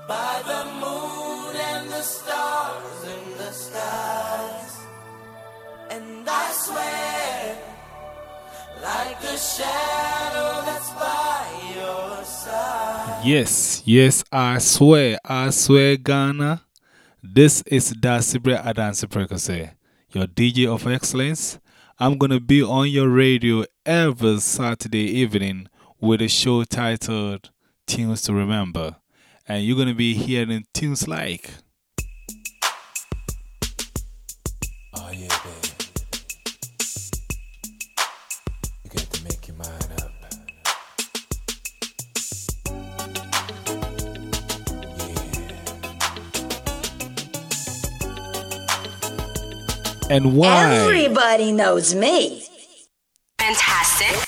by the moon and the stars in the skies. And I swear, like a shadow that's by your side. Yes, I swear, Ghana. This is Dasibre Adansi Prekose, your DJ of excellence. I'm gonna be on your radio every Saturday evening with a show titled Tunes to Remember. And you're gonna be hearing tunes like. Oh yeah, baby. You got to make your mind up. And why? Everybody knows me. Fantastic.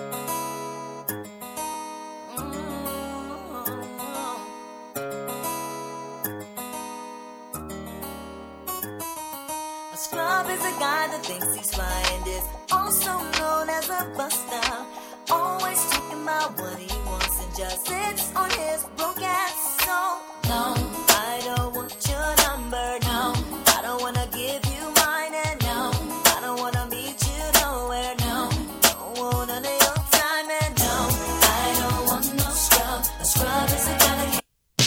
A scrub is a guy that thinks he's flying this, also known as a buster. Always talking about what he wants and just sits on his broke ass. So, no, I don't want your number, no. I don't want to give you mine, and no, I don't want to meet you nowhere, no. Don't want none of your time, and no, I don't want no scrub. A scrub is a guy that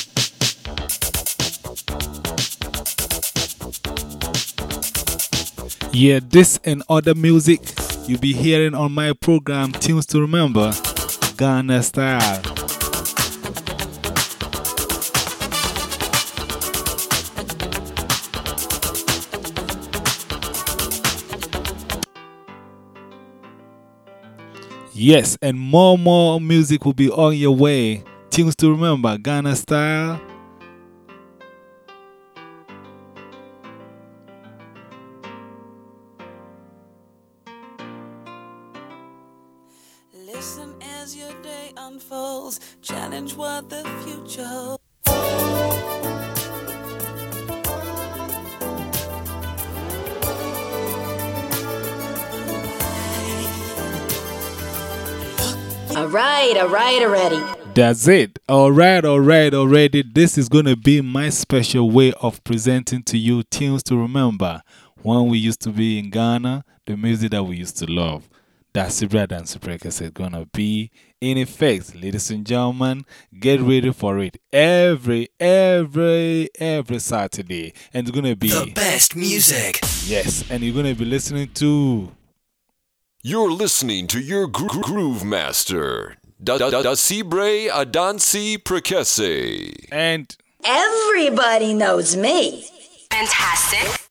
Yeah, this and other music you'll be hearing on my program Tunes to Remember, Ghana Style. Yes, and more music will be on your way. Tunes to Remember, Ghana Style. listen as your day unfolds. Challenge what the future holds. All right, already. That's it. Alright, already. This is going to be my special way of presenting to you tunes to remember when we used to be in Ghana, the music that we used to love. That's the bread and Suprekase is going to be in effect. Ladies and gentlemen, get ready for it every Saturday. And it's going to be the best music. Yes, and you're going to be listening to. You're listening to your groove master, Dasibre Adansi Prekese. And Everybody knows me. Fantastic.